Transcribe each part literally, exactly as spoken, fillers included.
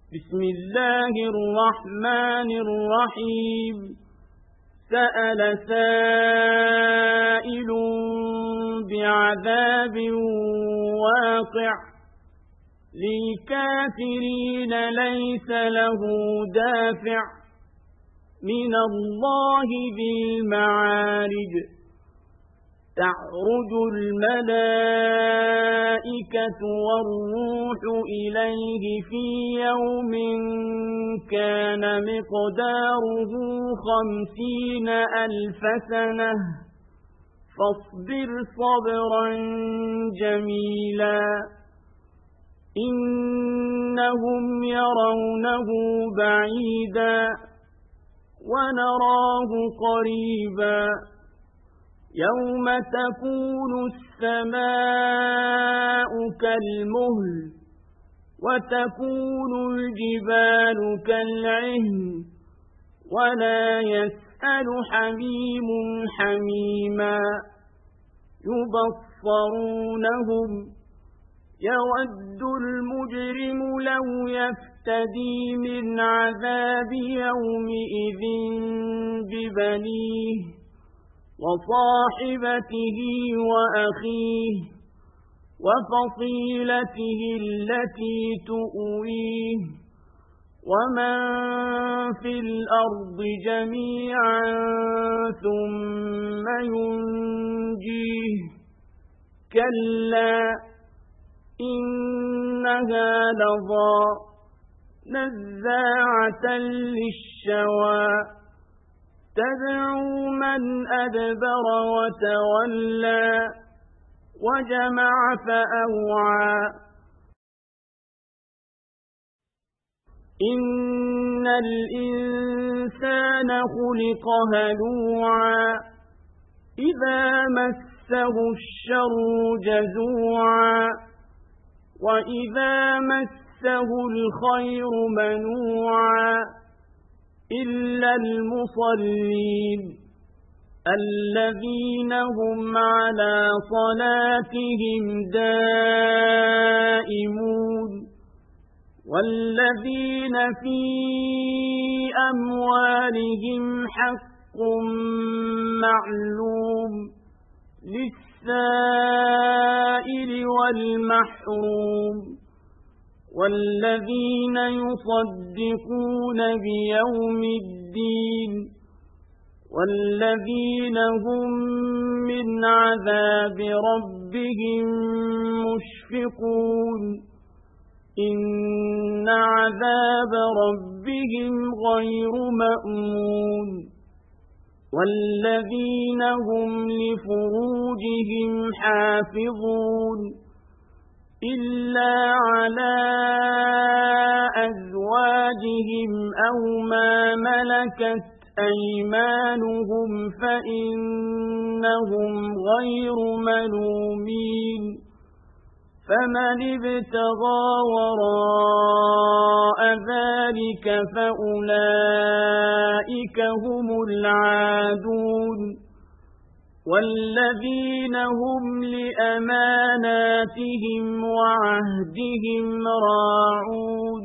بسم الله الرحمن الرحيم سأل سائل بعذاب واقع للكافرين ليس له دافع من الله ذي المعارج تعرج الملائكة والروح إليه في يوم كان مقداره خمسين ألف سنة فاصبر صبرا جميلا إنهم يرونه بعيدا ونراه قريبا يوم تكون السماء كالمهل وتكون الجبال كالعهن ولا يسأل حميم حميما يبصرونهم يود المجرم لو يفتدي من عذاب يومئذ ببنيه وصاحبته وأخيه وفصيلته التي تؤويه ومن في الأرض جميعا ثم ينجيه كلا إنها لظى نزاعة للشوى تدعو من أدبر وتولى وجمع فأوعى إن الإنسان خلق هلوعا إذا مسه الشر جزوعا وإذا مسه الخير منوعا إلا المصلين الذين هم على صلاتهم دائمون والذين في أموالهم حق معلوم للسائل والمحروم والذين يصدقون بيوم الدين والذين هم من عذاب ربهم مشفقون إن عذاب ربهم غير مأمون والذين هم لفروجهم حافظون إلا على أزواجهم أو ما ملكت أيمانهم فإنهم غير ملومين فمن ابتغى وراء ذلك فأولئك هم العادون والذين هم لأماناتهم وعهدهم راعون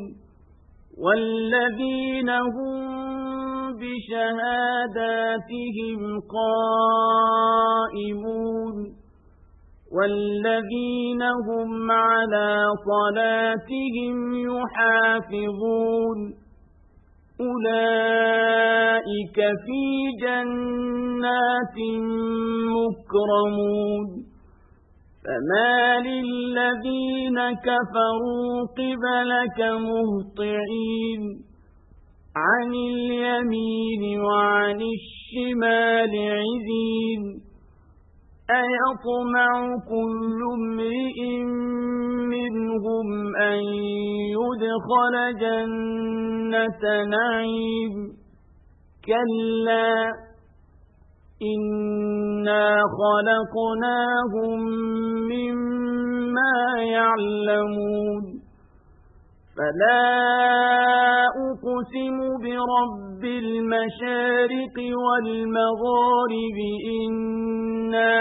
والذين هم بشهاداتهم قائمون والذين هم على صلاتهم يحافظون أولئك في جنات مكرمون فما للذين كفروا قبلك مهطعين عن اليمين وعن الشمال عزين أيطمع كل امرئ منهم أن يدخل جنة نعيم كلا إنا خلقناهم مما يعلمون فلا أقسم برب المشارق والمغارب إنا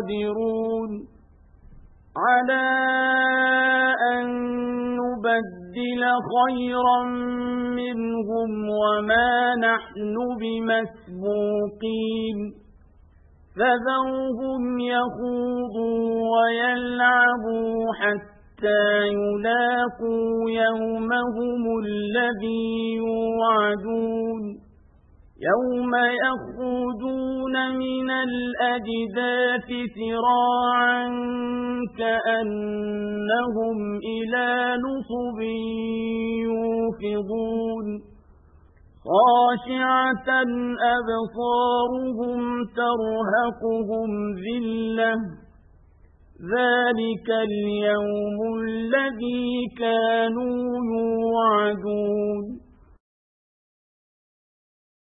لقادرون على أن نبدل نبدل خيرا منهم وما نحن بمسبوقين فذرهم يخوضوا ويلعبوا حتى يلاقوا يومهم الذي يوعدون يوم يخرجون من الأجداث سراعا كأنهم إلى نصب يوفضون خاشعة أبصارهم ترهقهم ذلة ذلك اليوم الذي كانوا يوعدون